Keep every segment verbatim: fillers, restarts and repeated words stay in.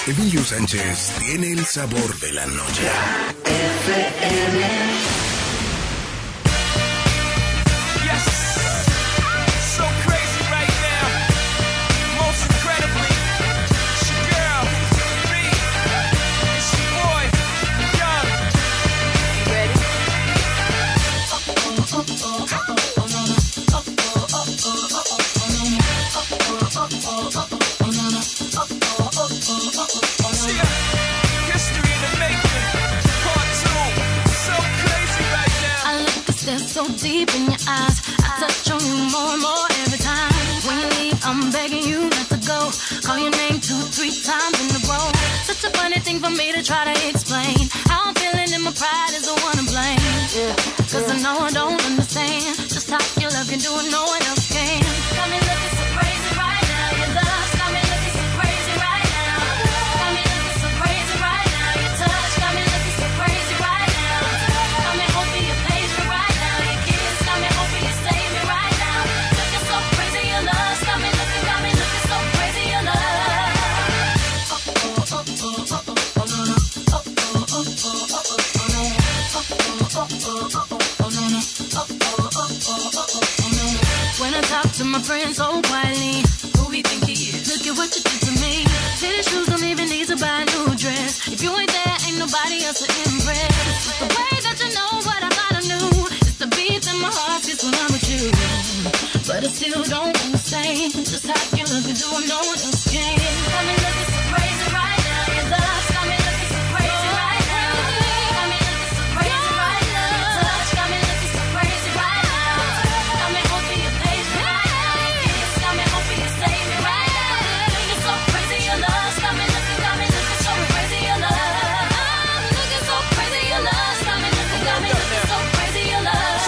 Emilio Sánchez tiene el sabor de la noche. F M. So deep in your eyes, I touch on you more and more every time. When you leave, I'm begging you not to go. Call your name two, three times in a row. Such a funny thing for me to try to explain. How I'm feeling and my pride is the one to blame. Yeah, cause I know I don't understand just how your love can do it, no one else can. Got me looking so crazy right now. Your love's got me looking so crazy right now. Got me looking so crazy right now. Your touch got me looking so crazy right now. Got me hoping you page me right now. Your kiss got me hoping you save me right now. Looking so crazy, your love's got me looking, got me looking so crazy, your love. When I talk to my friends so quietly, who we think he is? Look at what you did to me. Fitted shoes don't even need to buy a new dress. If you ain't there, ain't nobody else to impress. The way that you know what I thought I knew is the beat in my heart gets when I'm with you. But I still don't understand just how you look and do what no one else can. Got me looking so crazy right now. Your love's got me looking so crazy right now. Got me looking so crazy right now. Your touch got me looking so crazy right now. Got me hoping you page me right now. Your kiss got me hoping you save me right now. Looking so crazy, your love's got me looking, got me looking so crazy, your love. I'm looking so crazy, your love's got me looking, got me looking so crazy, your love.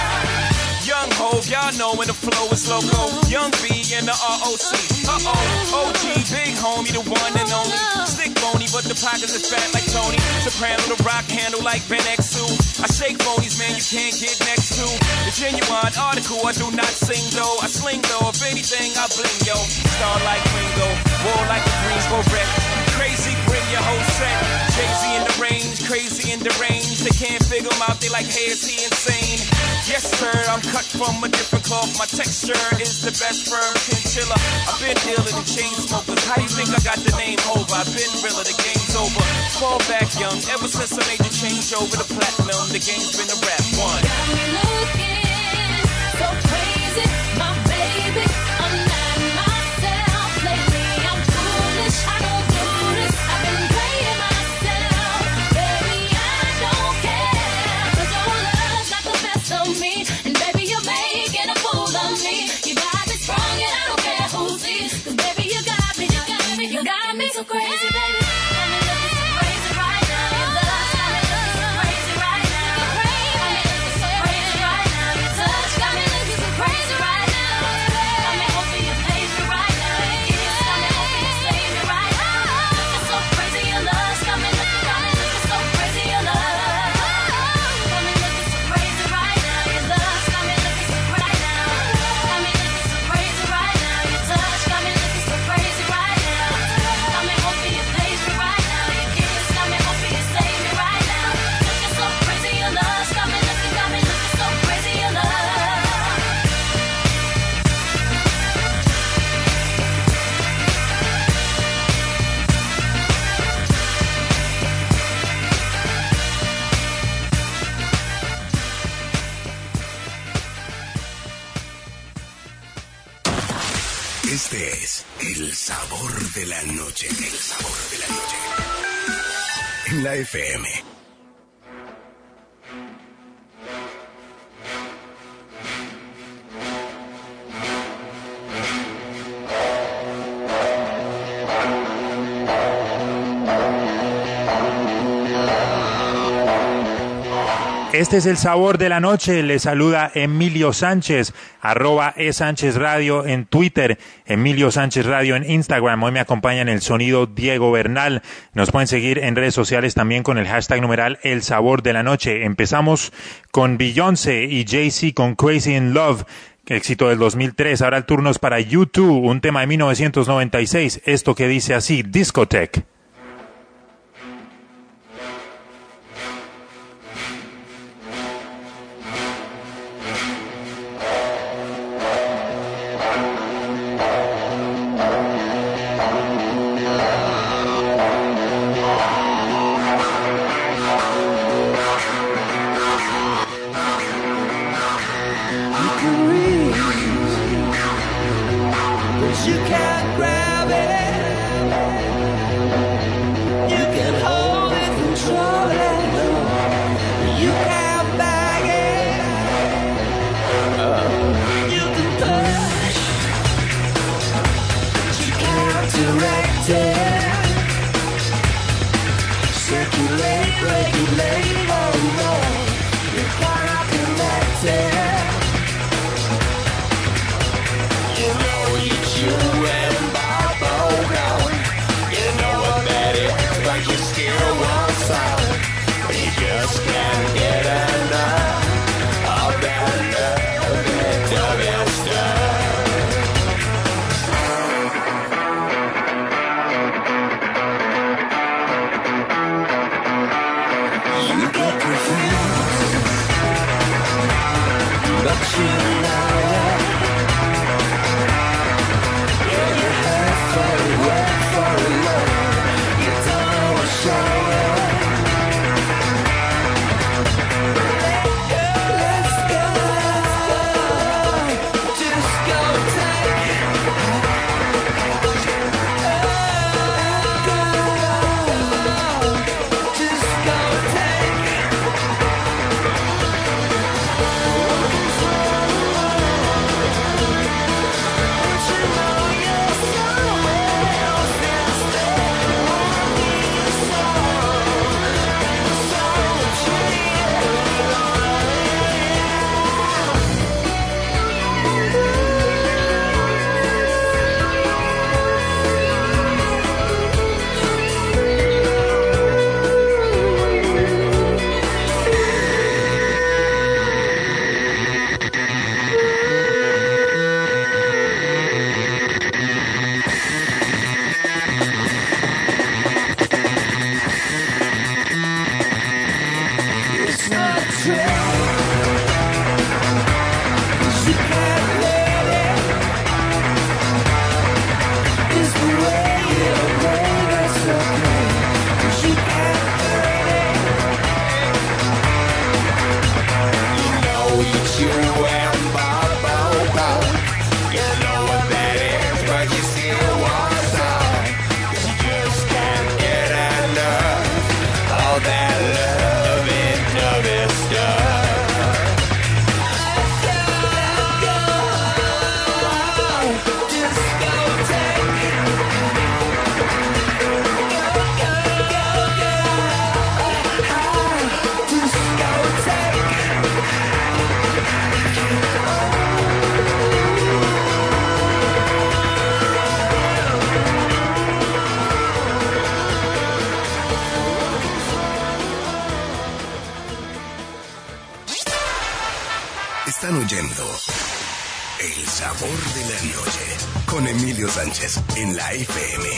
Young Hov, y'all know when the flow is loco. Young B and the R O C. Uh-oh, O G, big homie, the one and only. Stick bony, but the pockets is fat like Tony. Soprano, the rock handle like Ben X two. I shake bonies, man, you can't get next to. The genuine article, I do not sing though. I sling though, if anything, I bling yo. Star like Ringo, war like a Greensboro wreck. Crazy, bring your whole set. Jay-Z in the range, crazy in the range. They can't figure him out, they like, hey, is he insane? Yes, sir, I'm cut from a different cloth. My texture is the best firm chinchilla. I've been dealing in chain smokers. How you think I got the name over? I've been realer, the game's over. Fall back young, ever since I made the change over to platinum, the game's been a rap one. Got me looking so crazy, my baby. I'm not myself lately. I'm foolish, I don't do this. I've been playing myself, baby. I don't care, 'cause your love's got the best of me, and baby you're making a fool of me. You got me strong and I don't care who sees, 'cause baby you got me, you got me, you got me so crazy, baby. Got me looking so crazy right now. Your love's got me looking so crazy right now. Got me looking so crazy right now. Your touch got me looking so crazy right now. Got me hoping you page me right now. Your kiss got me hoping you save me right now. Looking so crazy, your love's got me looking, got me looking so crazy, your love. Got me looking so crazy right now. Your love's got me looking so right now. Got me looking so crazy right now. Your touch got me looking so crazy right now. Got me hoping you page me right now. Your kiss got me hoping you save me right now. Looking so crazy, your love's got me looking, got me looking so crazy, your love. Este es el sabor de la noche. El sabor de la noche. En la F M. Este es el sabor de la noche. Le saluda Emilio Sánchez, arroba e Sánchez Radio en Twitter, Emilio Sánchez Radio en Instagram. Hoy me acompaña en el sonido Diego Bernal. Nos pueden seguir en redes sociales también con el hashtag numeral El Sabor de la Noche. Empezamos con Beyoncé y Jay-Z con Crazy in Love, éxito del dos mil tres. Ahora el turno es para U dos, un tema de mil novecientos noventa y seis. Esto que dice así, Discotheque. oyendo El Sabor de la Noche con Emilio Sánchez en la F M.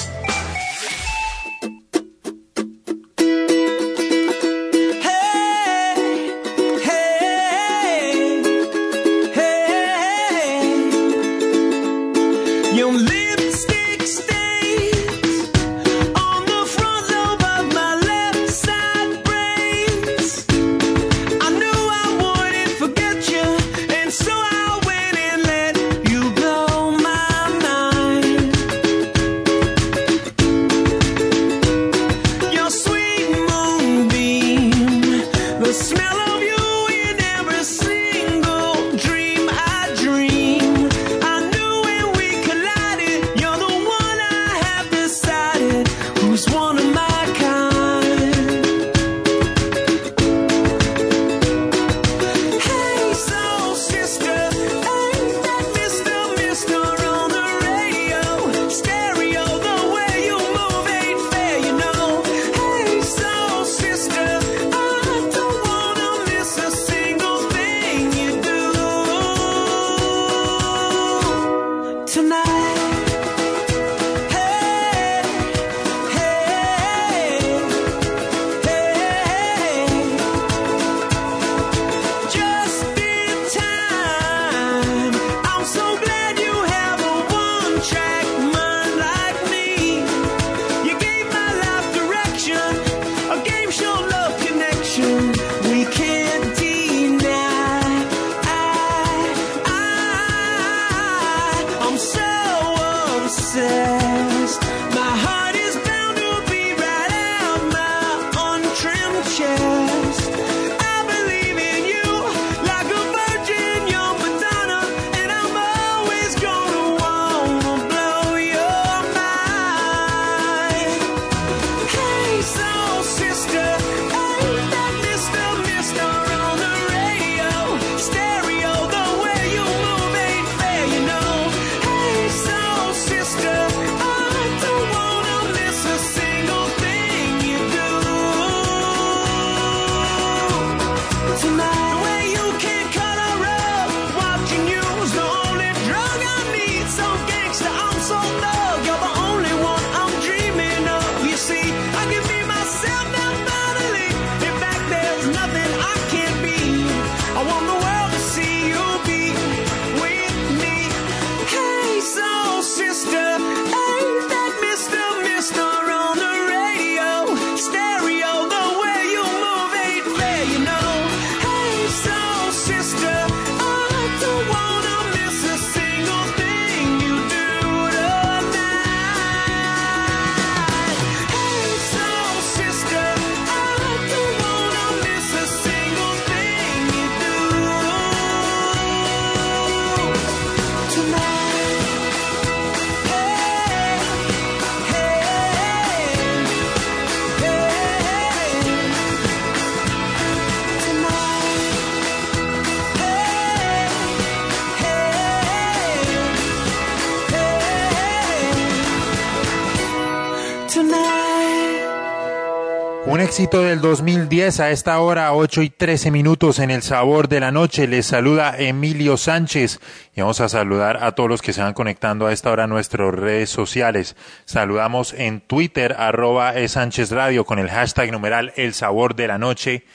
Un éxito del dos mil diez a esta hora, ocho y trece minutos en El Sabor de la Noche. Les saluda Emilio Sánchez y vamos a saludar a todos los que se van conectando a esta hora a nuestras redes sociales. Saludamos en Twitter, arroba e Sánchez Radio, con el hashtag numeral El Sabor de la Noche,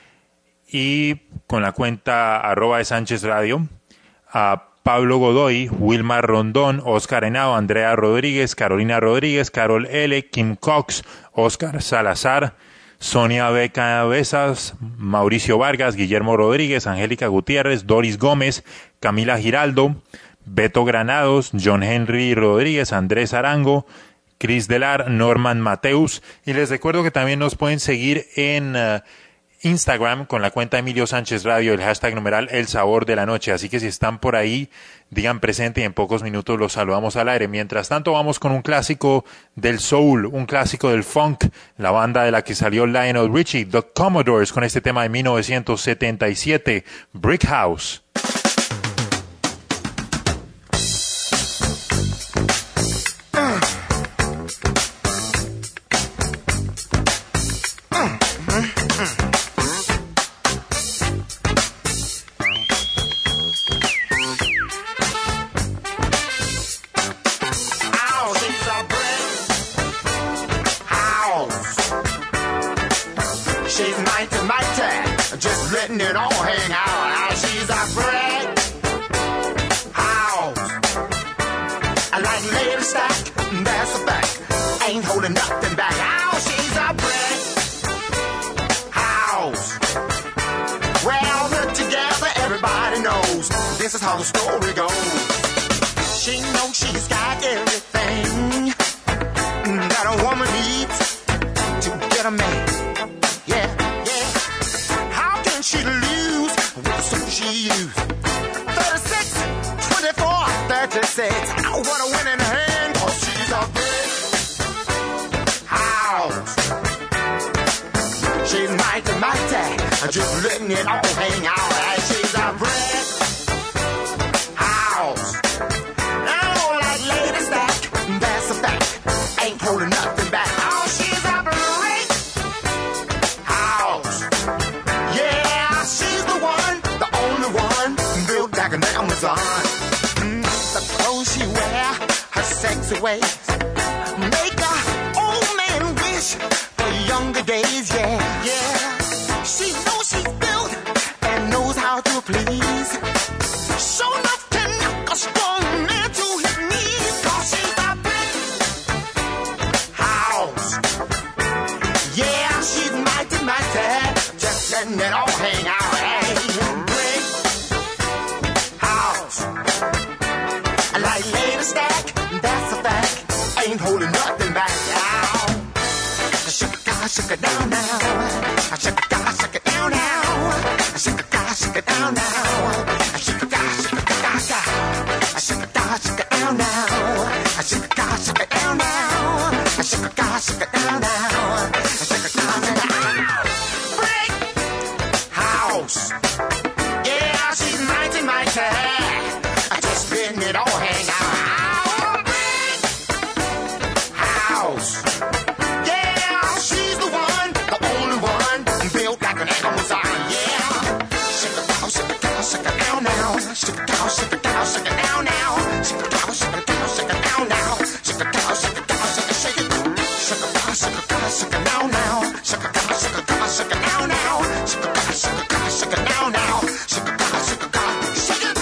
y con la cuenta arroba e Sánchez Radio a Pablo Godoy, Wilmar Rondón, Oscar Henao, Andrea Rodríguez, Carolina Rodríguez, Carol L., Kim Cox, Oscar Salazar, Sonia B. Cabezas, Mauricio Vargas, Guillermo Rodríguez, Angélica Gutiérrez, Doris Gómez, Camila Giraldo, Beto Granados, John Henry Rodríguez, Andrés Arango, Cris Delar, Norman Mateus, y les recuerdo que también nos pueden seguir en uh, Instagram con la cuenta Emilio Sánchez Radio, el hashtag numeral El Sabor de la Noche. Así que si están por ahí, digan presente y en pocos minutos los saludamos al aire. Mientras tanto, vamos con un clásico del soul, un clásico del funk, la banda de la que salió Lionel Richie, The Commodores, con este tema de mil novecientos setenta y siete, Brick House. letting it all hang out. She's a brick house. I like lady stack, that's a fact. Ain't holding nothing back. Oh, she's a brick house. Well, put together, everybody knows this is how the story goes. She knows she's got everything that a woman needs to get a man. Yeah, yeah. How can she lose with the suit she used? thirty-six, twenty-four, thirty-six. Oh, what a winning hand, cause she's a big house. She's mighty, mighty, just letting it all hang out. She's a brick house. Oh, like lady stack, that's a fact. Ain't holding nothing back. Oh, she's a brick house. Yeah, she's the one, the only one, built like an Amazon. Mm, the clothes she wear, her sexy ways, make a old man wish for younger days. Yeah, yeah. She knows she's built and knows how to please. Show enough to knock a strong man to his knees. Cause she's a brick house. Yeah, she's mighty, mighty, just letting it all hang out. Hey, brick house. I like lady stack, that's a fact. Ain't holding nothing back. Now, shake it, shake it down now. Shake it, shake it down now. Shake it, shake it down now. Shake it, shake it down now. Shake it, shake it down now. Shake it, shake it down now. Shake it, shake it down now. Shake it, shake it down. Brick house. Yeah, she's mighty, mighty. Just letting it all hang out. Brick house. Yeah, she's the one, the only one, built like an Amazon. Yeah. Shake it down, shake it down, shake it down now. Shake it down, shake it down, shake it down now. Shake it down, shake it down, shake it down now. Shake it down, shake it down, shake it, shake it. Shake it down, shake it down, shake it down now. Shake it down, shake it down, shake it down now. Shake it down, shake it down, shake it down now. Shake it down, shake it down, shake it.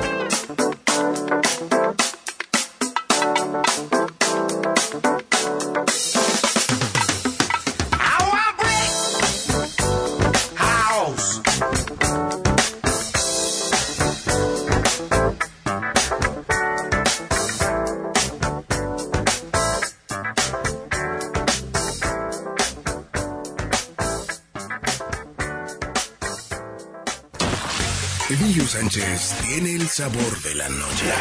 Our brick house. Emilio Sánchez tiene el sabor de la noche.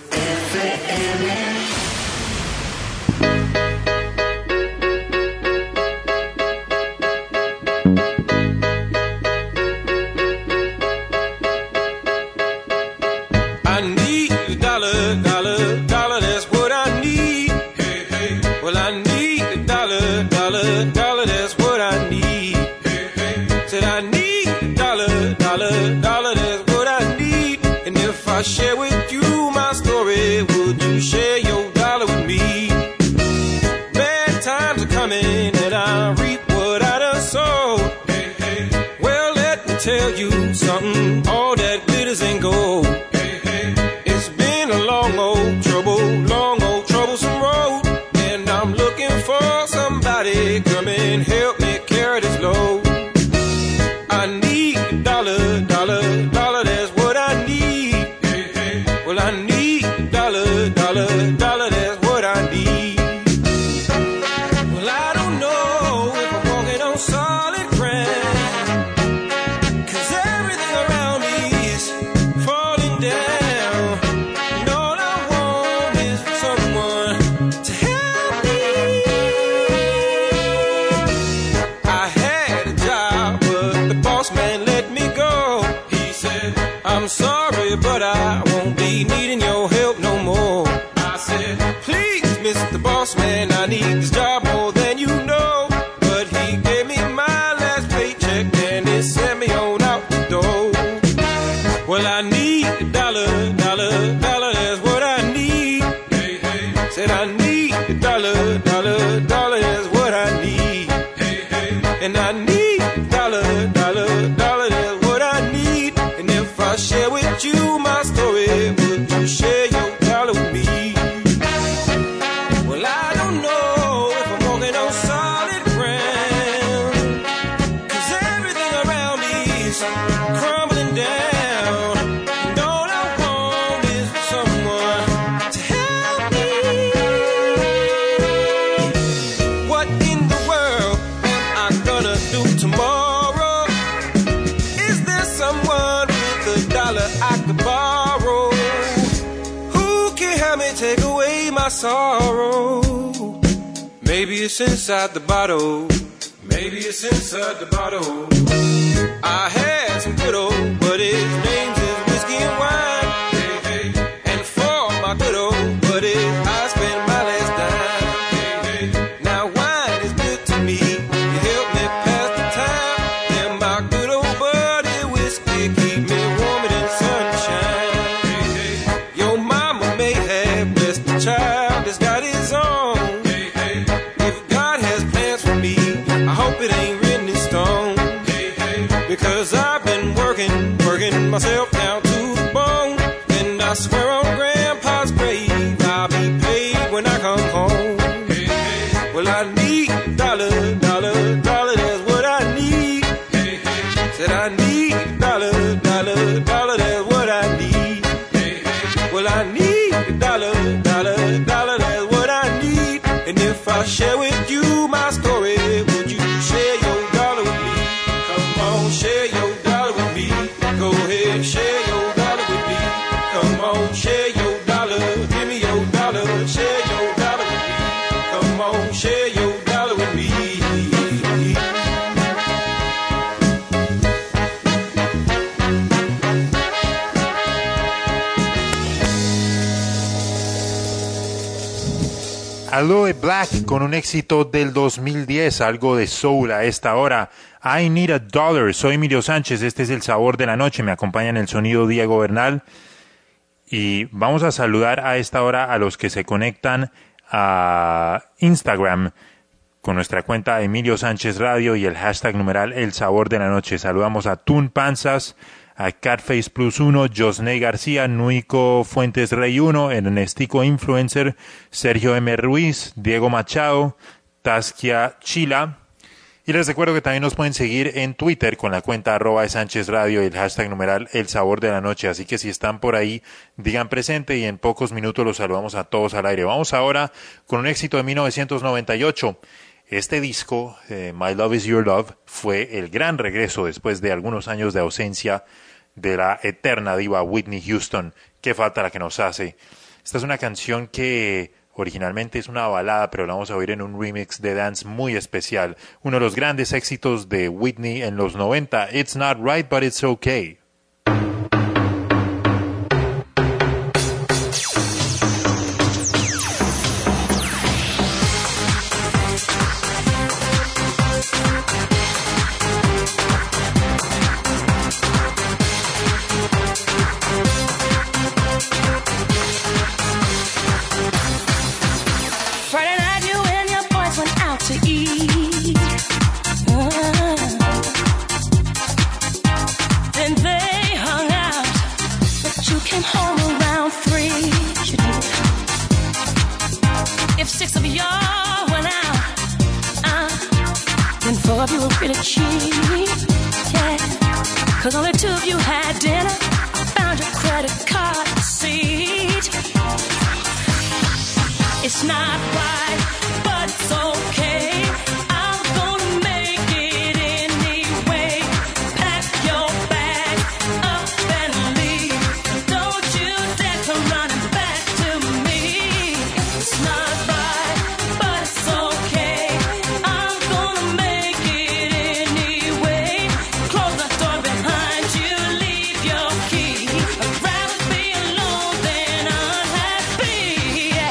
I need a dollar, dollar, dollar, that's what I need. Hey, hey. Well, I need a dollar, dollar, dollar, that's what I need. Hey, hey. Said I need a dollar, dollar, dollar, that's what I need. And if I share with you my story, would you share your dollar with me? Bad times are coming and I reap what I done sowed. Hey, hey. Well, let me tell you something, all that glitters ain't gold. It's been a long old trouble, long old troublesome road, and I'm looking for somebody come and help me carry this load. I need a dollar, dollar, dollar, that's what I need. Well, I need a dollar, dollar, dollar, that's what I need. Well, I don't know if I'm walking on solid ground, 'cause everything around me is falling down. And all I want is someone to help me. I had a job, but the boss man let me go. He said, I'm sorry, but I won't be needing your help no more. I said, please, Mister Boss Man, I need this job more than you know. But he gave me my last paycheck and he sent me on out the door. Well, I need a dollar, dollar, dollar, that's what I need. Hey, hey. Said I need a dollar, dollar, dollar, that's what I need. Hey, hey. And I need a dollar, dollar, dollar, that's what I Maybe it's inside the bottle. Maybe it's inside the bottle. I had some good old buddies, names is whiskey and wine. Hey, hey. And for my good old buddies, I spent my last dime. Hey, hey. Now wine is good to me. You help me pass the time. And my good old buddy whiskey keep me warmer than sunshine. Hey, hey. Your mama may have blessed the child that's got his own. Hey, hey. If God has plans for me, I hope it ain't written in stone. Hey, hey. Because I've been working, working myself down to the bone. And I swear on Grandpa's grave, I'll be paid when I come home. Hey, hey. Well, I need a dollar, dollar, dollar, that's what I need. Hey, hey. Said I need a dollar, dollar, dollar, that's what I need. Hey, hey. Well, I need a dollar, dollar, dollar, that's what I need. And if I share with you my story, would you share your dollar with me? Come on, share your dollar with me. Go ahead, share your dollar with me. Come on, share your dollar. Give me your dollar. Share your dollar with me. Come on, share your dollar with me. Aloe Black con un éxito del dos mil diez, algo de soul a esta hora. I Need a Dollar. Soy Emilio Sánchez, este es El Sabor de la Noche. Me acompaña en el sonido Diego Bernal. Y vamos a saludar a esta hora a los que se conectan a Instagram con nuestra cuenta Emilio Sánchez Radio y el hashtag numeral El Sabor de la Noche. Saludamos a Tun Panzas, a Catface Plus uno, Josney García, Nuico Fuentes Rey uno, Ernestico Influencer, Sergio M. Ruiz, Diego Machado, Taskia Chila. Y les recuerdo que también nos pueden seguir en Twitter con la cuenta arroba de Sánchez Radio y el hashtag numeral El Sabor de la Noche. Así que si están por ahí, digan presente y en pocos minutos los saludamos a todos al aire. Vamos ahora con un éxito de mil novecientos noventa y ocho. Este disco, eh, My Love Is Your Love, fue el gran regreso después de algunos años de ausencia de la eterna diva Whitney Houston. Qué falta la que nos hace. Esta es una canción que originalmente es una balada, pero la vamos a oír en un remix de dance muy especial. Uno de los grandes éxitos de Whitney en los noventa, It's Not Right But It's Okay. Friday night, you and your boys went out to eat. Uh, then they hung out, but you came home around three. You did. If six of y'all went out, uh, then four of you were really cheap. Yeah, cause only two of you had dinner. I found your credit card receipt. It's not right, but it's okay. I'm gonna make it anyway. Pack your bag up and leave. Don't you dare come running back to me. It's not right, but it's okay. I'm gonna make it anyway. Close the door behind you, leave your key. I'd rather be alone than unhappy. Yeah.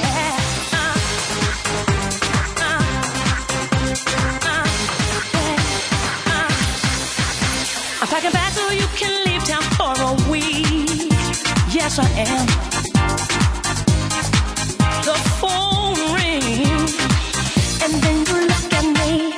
I'm packing back so you can leave town for a week. Yes, I am. The phone rings, and then you look at me.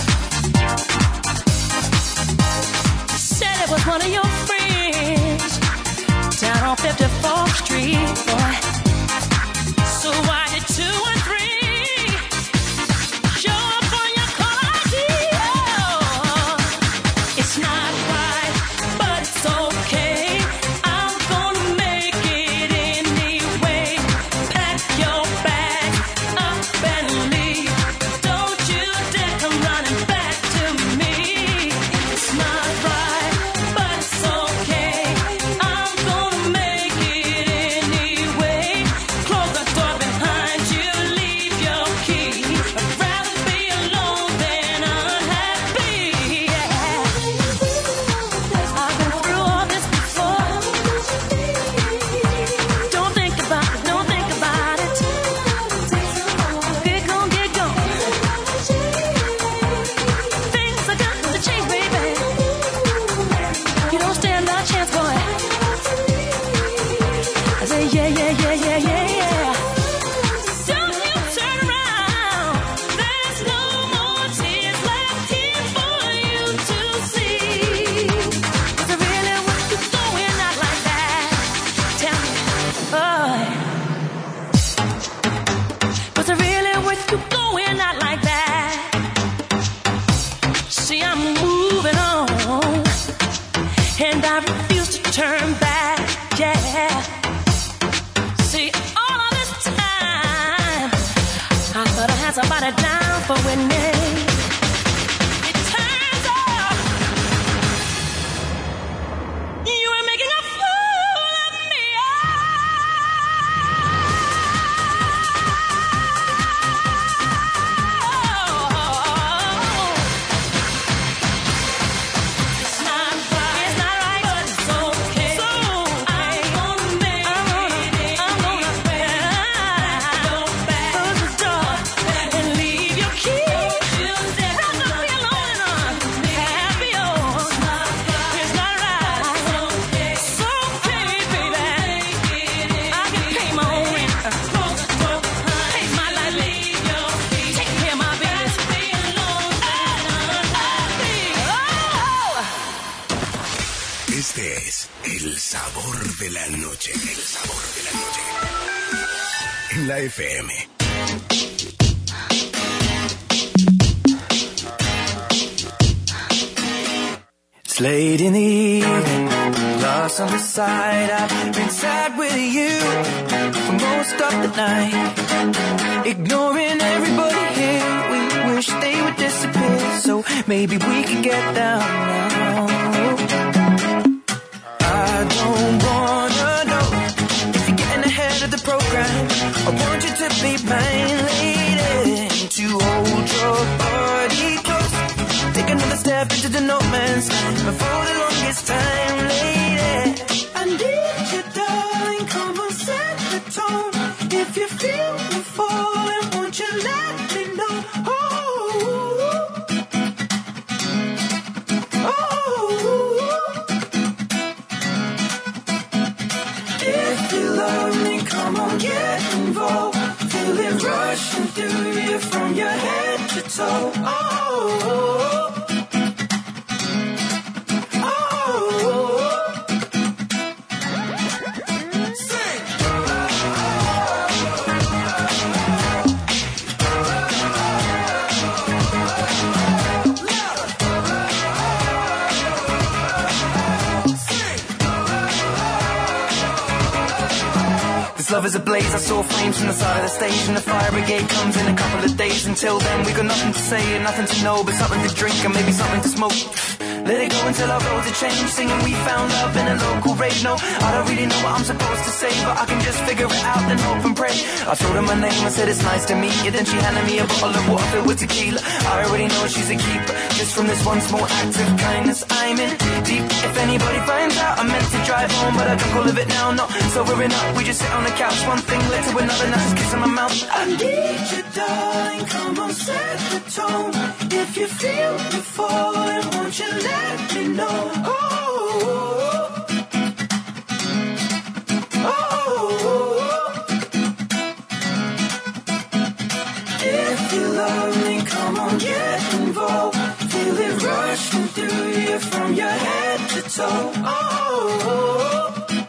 Said it was one of your friends down on fifty-fourth Street, boy. So I did two and three. Show up on your call I D. Oh, it's not right, but it's okay. I'm gonna make it anyway. Pack your bag up and leave. Don't you dare come running back to me. It's not right, but it's okay. I'm gonna make it anyway. Close the door behind built for winning. It turns out you were making a fool of me. Oh, it's not right, it's not right, but it's okay. So I'm gonna make it, I'm gonna close the door and leave your key. Not gonna be alone enough to have yours. It's not right, it's okay, baby. I can pay my own rent, pay my light bill, take care of my business. Oh! Este es el sabor de la noche. El sabor de la noche. En la F M. It's late in the evening, lost on the side. I've been sad with you for most of the night, ignoring everybody here. We wish they would disappear, so maybe we could get down now. I don't wanna know if you're getting ahead of the program. I want you to be mine, lady, to hold your body close. Take another step into the no man's land, but for the longest time, lady, I need you, darling. Come on, set the tone. If you feel the falling, won't you let me know? Oh, oh. If you love me, come on, get involved. Feel it rushing through you from your head to toe. Oh, oh. Love is ablaze, I saw flames from the side of the stage, and the fire brigade comes in a couple of days. Until then we got nothing to say and nothing to know, but something to drink and maybe something to smoke. Let it go until our roads are changed, singing we found love in a local rave. No, I don't really know what I'm supposed to say, but I can just figure it out and hope and pray. I told her my name, I said it's nice to meet you, then she handed me a bottle of water filled with tequila. I already know she's a keeper, just from this one small act of kindness. I'm in deep, if anybody finds out, I meant to drive home, but I don't all of it now, no. Sobering up, we just sit on the couch, one thing led to another, now just kiss on my mouth. I need you, darling, come on, set the tone. If you feel the falling, won't you let me know? Oh, oh, oh. If you love me, come on, get involved. Feel it rushing through you from your head to toe. Oh, oh.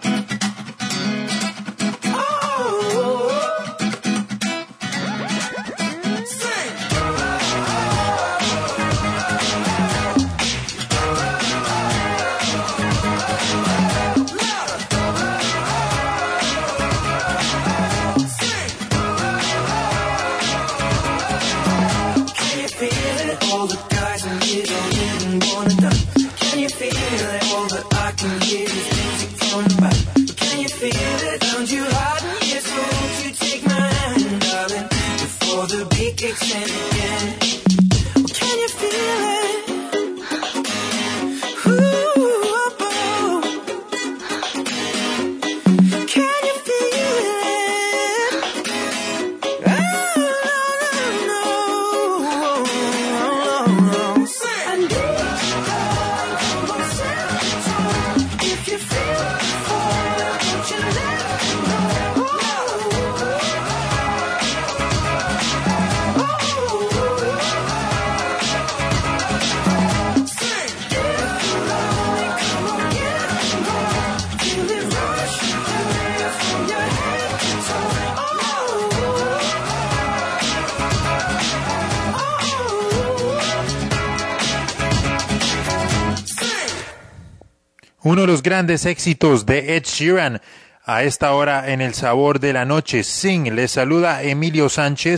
Uno de los grandes éxitos de Ed Sheeran a esta hora en el sabor de la noche. Sing, les saluda Emilio Sánchez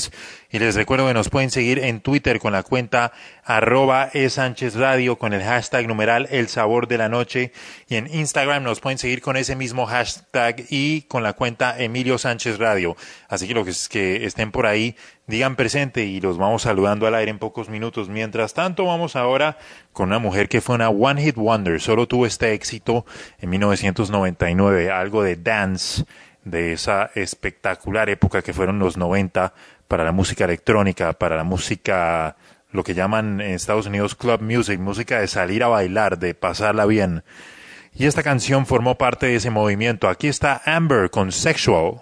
Y les recuerdo que nos pueden seguir en Twitter con la cuenta arroba esanchezradio con el hashtag numeral El Sabor de la Noche. Y en Instagram nos pueden seguir con ese mismo hashtag y con la cuenta Emilio Sánchez Radio. Así que los que estén por ahí, digan presente y los vamos saludando al aire en pocos minutos. Mientras tanto, vamos ahora con una mujer que fue una One Hit Wonder. Solo tuvo este éxito en mil novecientos noventa y nueve, algo de dance, de esa espectacular época que fueron los noventa para la música electrónica, para la música, lo que llaman en Estados Unidos club music, música de salir a bailar, de pasarla bien. Y esta canción formó parte de ese movimiento. Aquí está Amber con Sexual.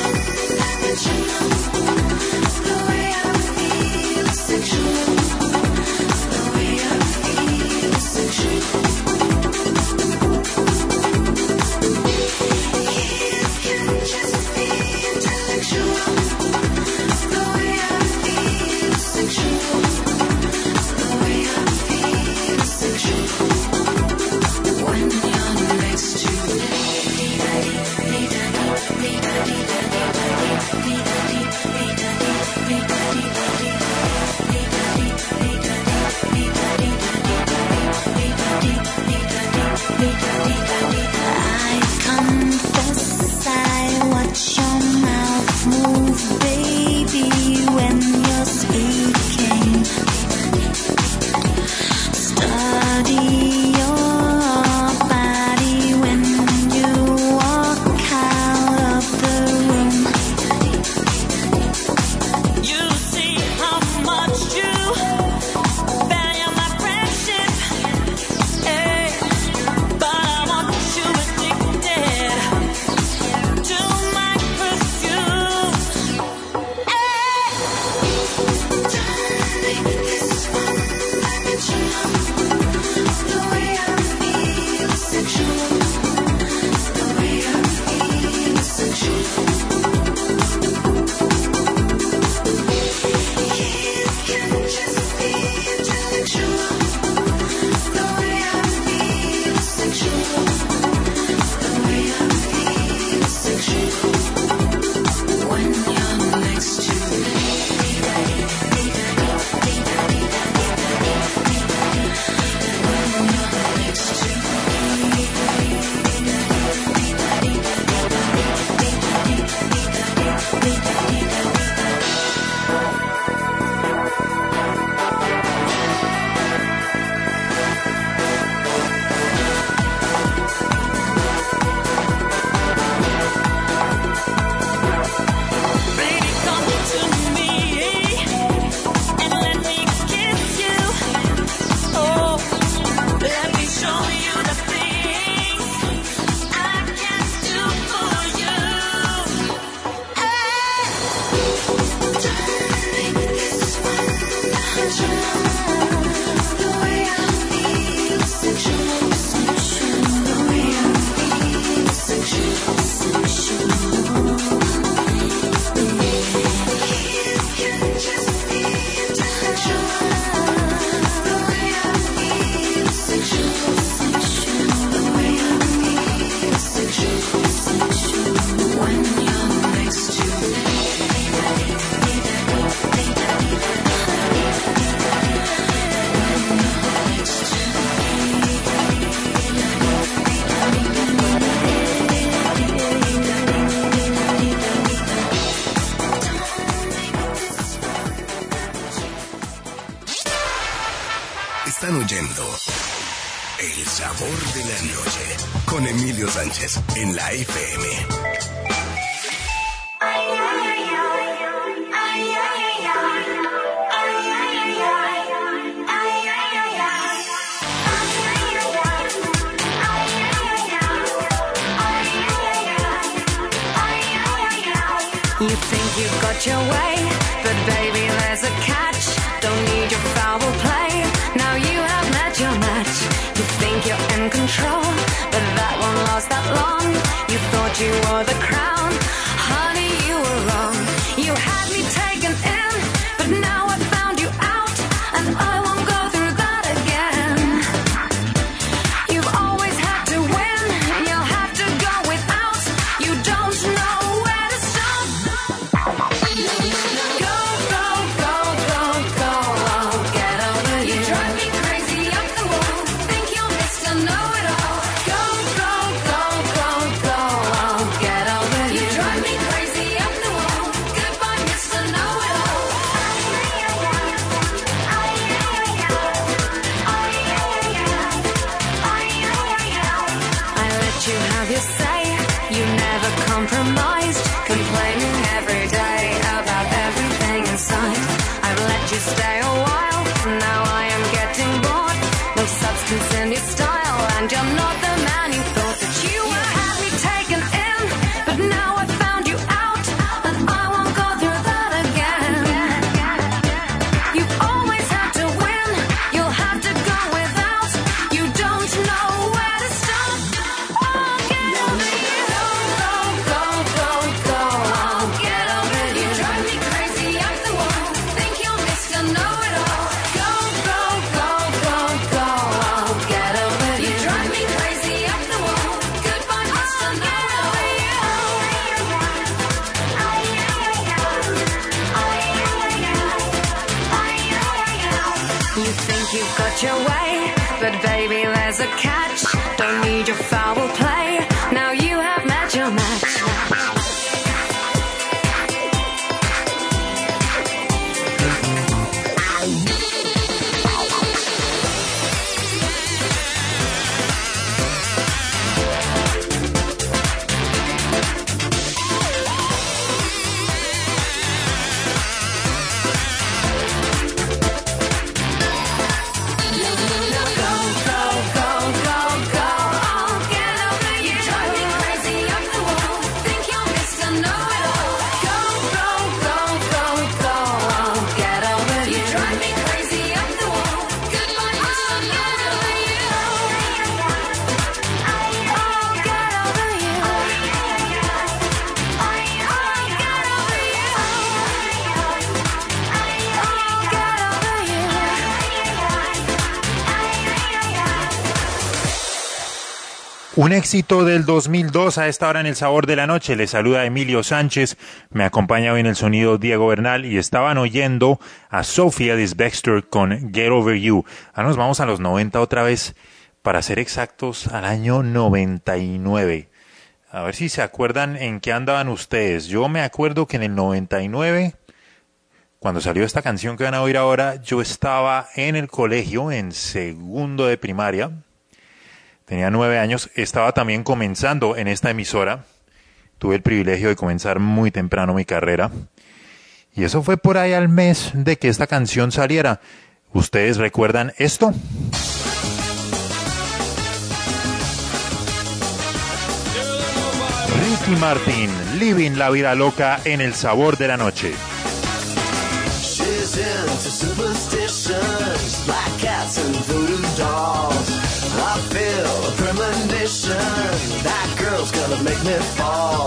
Sexual. sabor de la noche con Emilio Sánchez en la F M. You think you've got your way, but baby, there's a catch. Don't need your foul play. Now you have met your match. You think you're in control, but that won't last that long. You thought you were the crown, honey, you were wrong. You had me taken in, but now I found you out, and I won't go through that again. You've always had to win, you'll have to go without. You don't know where to stop. Go, go, go, go, go, I'll get over you. Drive me crazy up the wall, think you're Mister Know-It-All. Go, go, go, go, go, I'll get over you. Drive me crazy up the wall, goodbye Mister Know-It-All. I let you have your say, you never compromised, complaining every day about everything inside. I've let you stay a while, now I am getting bored. No substance in your style, and you're not the man you thought that you were. You had me taken in, but now I found you out, and I won't go through that again. You've always had to win, you'll have to go without. You don't know where to stop. I'll get over you. Go, go, go, go, I'll get over you. Drive me crazy up the wall, think you're Mister Know-It-All. Go, go, go, go, go, I'll get over you. Drive me crazy up the wall, goodbye Mister Know-It-All. You think you've got your way, but baby, there's a catch. Don't need your foul play, now you have met your match. Un éxito del dos mil dos a esta hora en El Sabor de la Noche. Les saluda Emilio Sánchez, me acompaña hoy en el sonido Diego Bernal y estaban oyendo a Sophie Ellis-Bextor con Get Over You. Ahora nos vamos a los noventa otra vez, para ser exactos al año noventa y nueve. A ver si se acuerdan en qué andaban ustedes. Yo me acuerdo que en el noventa y nueve, cuando salió esta canción que van a oír ahora, yo estaba en el colegio, en segundo de primaria. Tenía nueve años, estaba también comenzando en esta emisora. Tuve el privilegio de comenzar muy temprano mi carrera. Y eso fue por ahí al mes de que esta canción saliera. ¿Ustedes recuerdan esto? Ricky Martin, Living la Vida Loca en El Sabor de la Noche. She's into superstitions, black cats and voodoo dolls. I feel a premonition, that girl's gonna make me fall.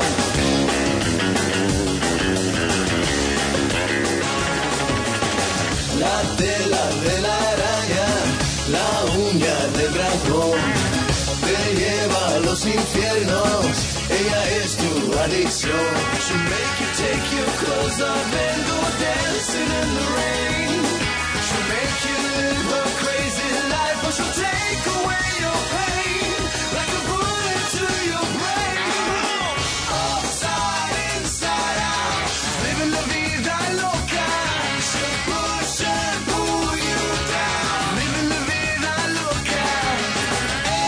La tela de la araña, la uña del dragón, te lleva a los infiernos, ella es tu adicción. She'll make you take your clothes off and go dancing in the rain. She'll make you live a crazy life, but she'll take away your pain like a bullet to your brain. Upside, inside out, living la vida loca. She'll push and pull you down, living la vida loca.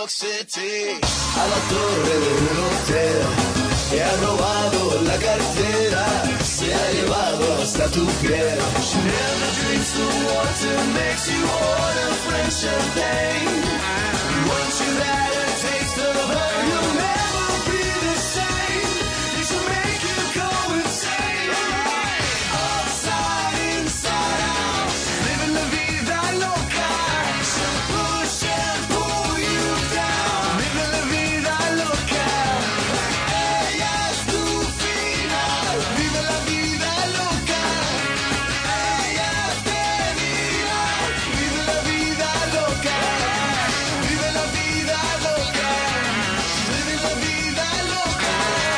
York City. A la torre de un hotel, te ha robado la cartera, se ha llevado hasta tu piel. She never drinks the water, makes you order French champagne. Once you've had a taste of her, you'll never be the same. It should make you go insane. Upside, inside out, living la vida loca. She'll push and pull you down, living la vida loca. Ella es tu final, vive la vida loca. Ella te dirá, vive la vida loca. Vive la vida loca, vive la vida loca.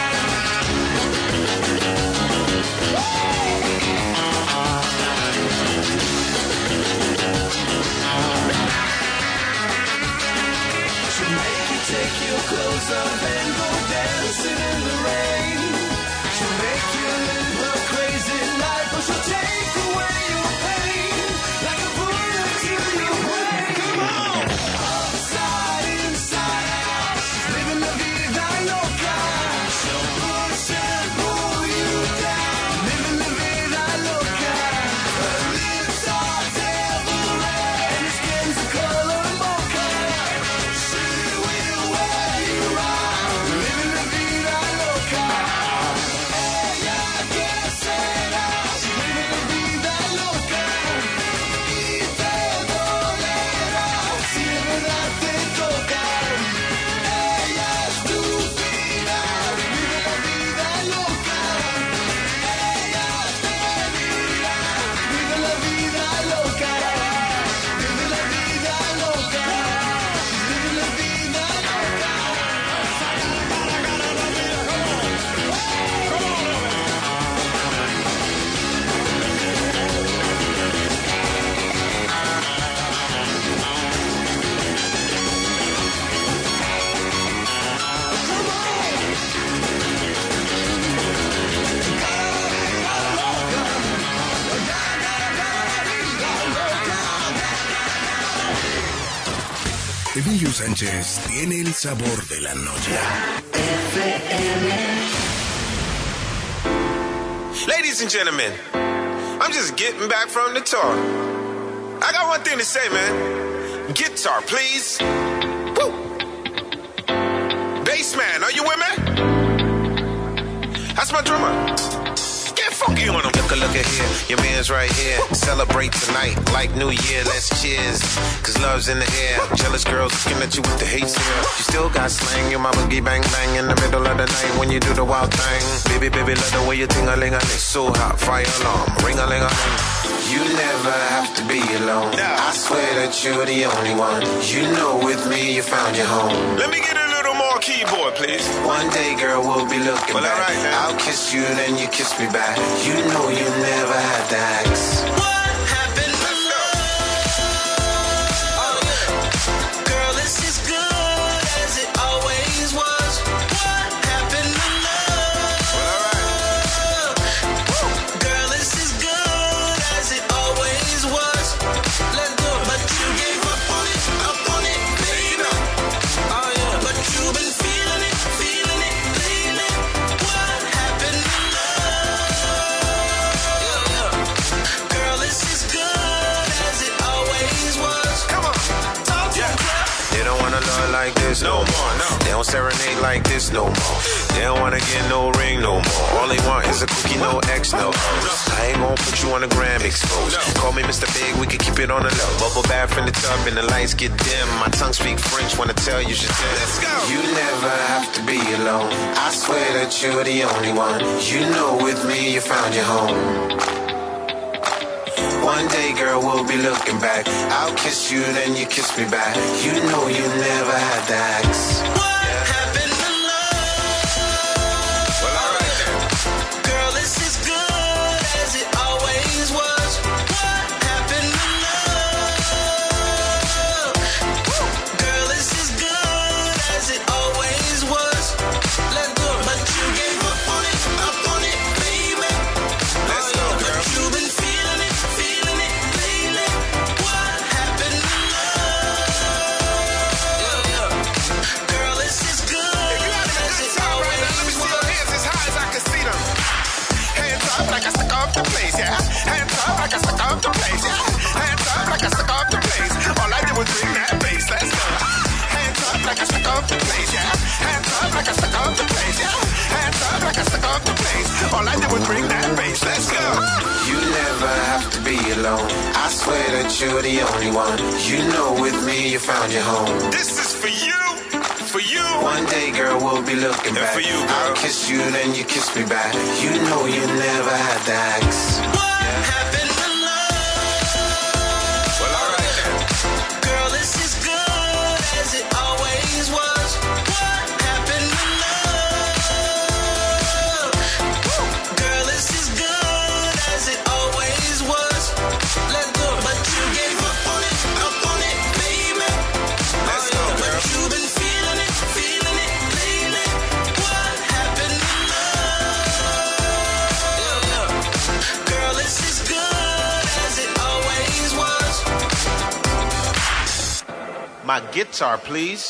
She'll make you take your clothes off and go dancing in the rain. She'll make you live her crazy life, or she'll take away your pain like a bullet to your brain. Come on! Upside, inside out, living la vida loca. She'll push and pull you down, living la vida loca. Her lips are devil red and her skin's the color mocha. She will wear you out, living la vida loca. Ella que será, living la vida loca. Y te dolerá si de verdad te toca. Ella es tu final, vive la vida loca. Ella te dirá, vive la vida loca. Vive la vida loca. Vive la vida loca. Emilio Sánchez tiene el sabor de la noche. Ladies and gentlemen, I'm just getting back from the tour. I got one thing to say, man. Guitar, please. Woo! Bass man, are you with me? That's my drummer. Get funky on him. Look, look at here, your man's right here. Celebrate tonight like New Year, let's cheers. Cause love's in the air. Jealous girls looking at you with the hate stare. You still got slang, your mama boogie bang bang in the middle of the night when you do the wild thing. Baby, baby, love the way you ting-a-ling-a-ling. So hot, fire alarm, ring-a-ling-a-ling. You never have to be alone. I swear that you're the only one. You know with me you found your home. Let me get a little more keyboard, please. One day, girl, we'll be looking Well, back. all right, now. I'll kiss you, then you kiss me back. You know you never had to ask. What happened to love? Oh, yeah. Girl, this is good as it always was. What happened to love? Girl, this is good as it always was. Let's do it. But you gave up on it, up on it, baby. Oh, yeah. But you've been feeling it, feeling it lately. What happened to love? Girl, this is good as it always was. Come on. Talk to Yeah. me. They don't wanna love like this no more. no. They don't serenade like this no more. They don't wanna get no ring no more. All they want is a cookie, no X, no O's. I ain't gon' put you on the gram exposed. Call me Mister Big, we can keep it on the low. Bubble bath in the tub and the lights get dim. My tongue speak French, wanna tell you should tell. Let's go. You never have to be alone. I swear that you're the only one. You know with me you found your home. One day, girl, we'll be looking back. I'll kiss you, then you kiss me back. You know you never had to ask. What happened to love? Well, all right, then. Girl, this is good as it always was. What happened to love? Girl, this is good as it always was. Let's do it. But you gave up on it, up on it, baby. Let's go, But girl. you've been feeling it, feeling it lately. What happened to love? be alone. I swear that you're the only one. You know with me you found your home. This is for you, for you. One day, girl, we'll be looking And back. for you, girl. I'll kiss you, then you kiss me back. You know you never had to ask. What happened to love? Well, alright then. Girl, this is good as it always was. What happened to love? Girl, this is good as it always was. Let's go. But you gave up on it, up on it, baby. Let's go, But girl. you've been feeling it, feeling it lately. What happened to love? Girl, this is good as it always was. My guitar, please.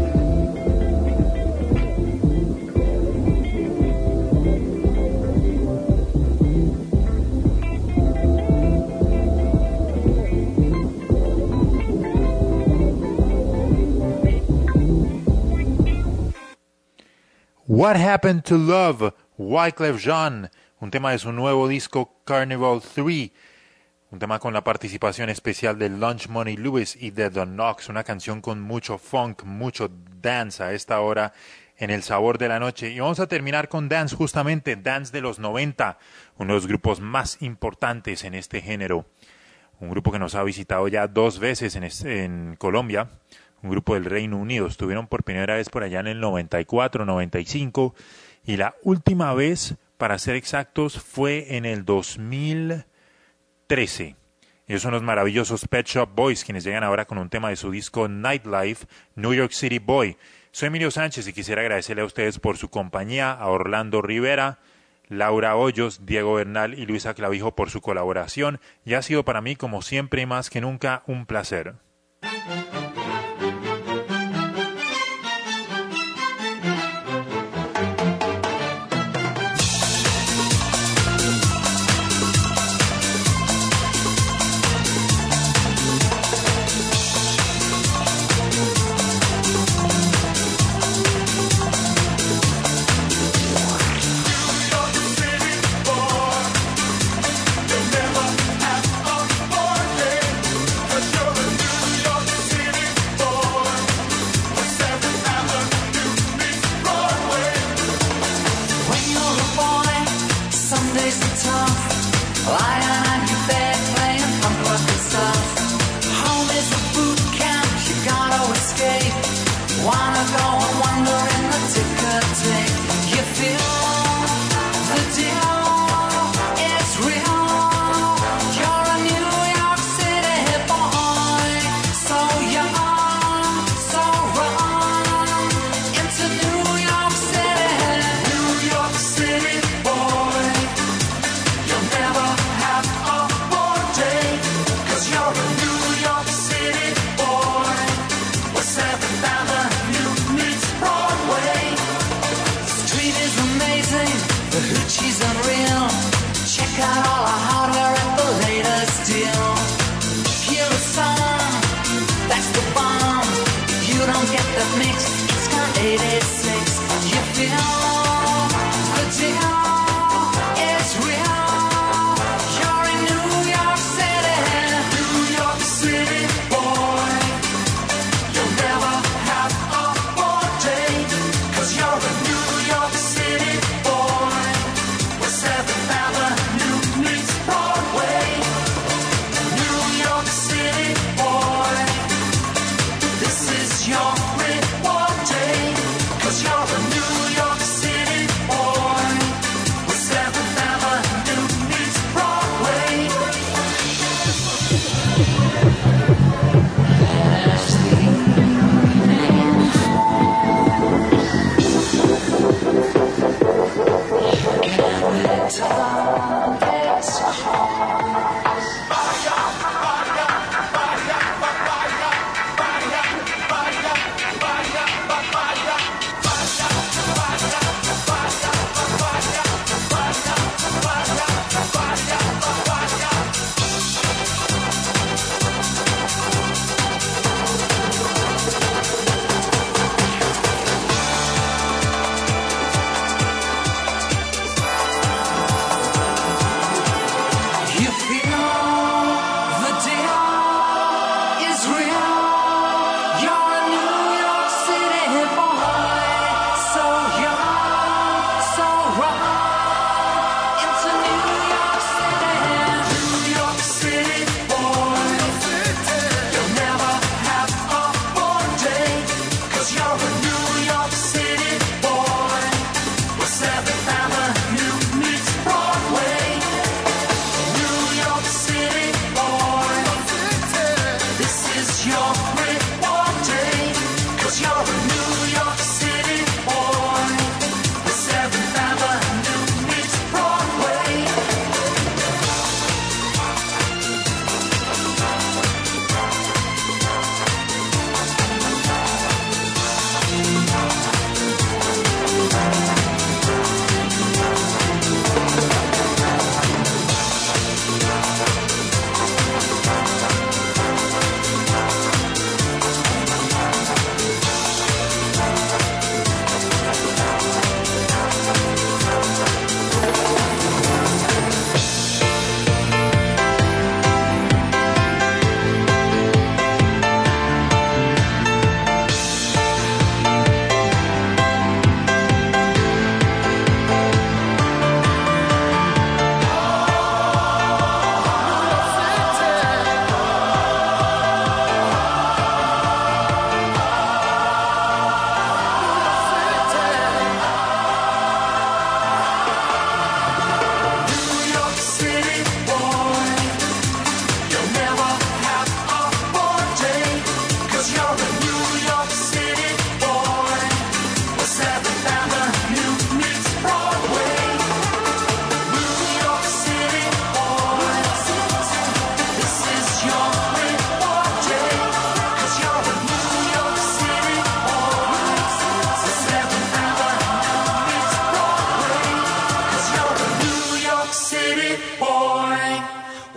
What Happened to Love, Wyclef Jean, un tema de su nuevo disco Carnival tres, un tema con la participación especial de Lunch Money Lewis y de The Knox, una canción con mucho funk, mucho dance a esta hora en El Sabor de la Noche. Y vamos a terminar con dance, justamente dance de los noventa, uno de los grupos más importantes en este género, un grupo que nos ha visitado ya dos veces en, este, en Colombia, un grupo del Reino Unido. Estuvieron por primera vez por allá en el noventa y cuatro, noventa y cinco, y la última vez, para ser exactos, fue en el dos mil trece. Ellos son los maravillosos Pet Shop Boys, quienes llegan ahora con un tema de su disco Nightlife, New York City Boy. Soy Emilio Sánchez y quisiera agradecerle a ustedes por su compañía, a Orlando Rivera, Laura Hoyos, Diego Bernal y Luisa Clavijo por su colaboración, y ha sido para mí, como siempre y más que nunca, un placer.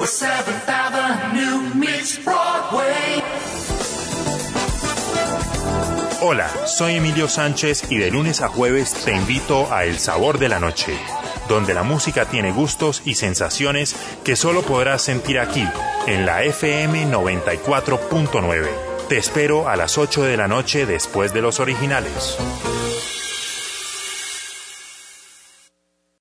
where seventh Avenue meets Broadway. Hola, soy Emilio Sánchez y de lunes a jueves te invito a El Sabor de la Noche, donde la música tiene gustos y sensaciones que solo podrás sentir aquí, en la F M noventa y cuatro punto nueve. Te espero a las ocho de la noche después de los originales.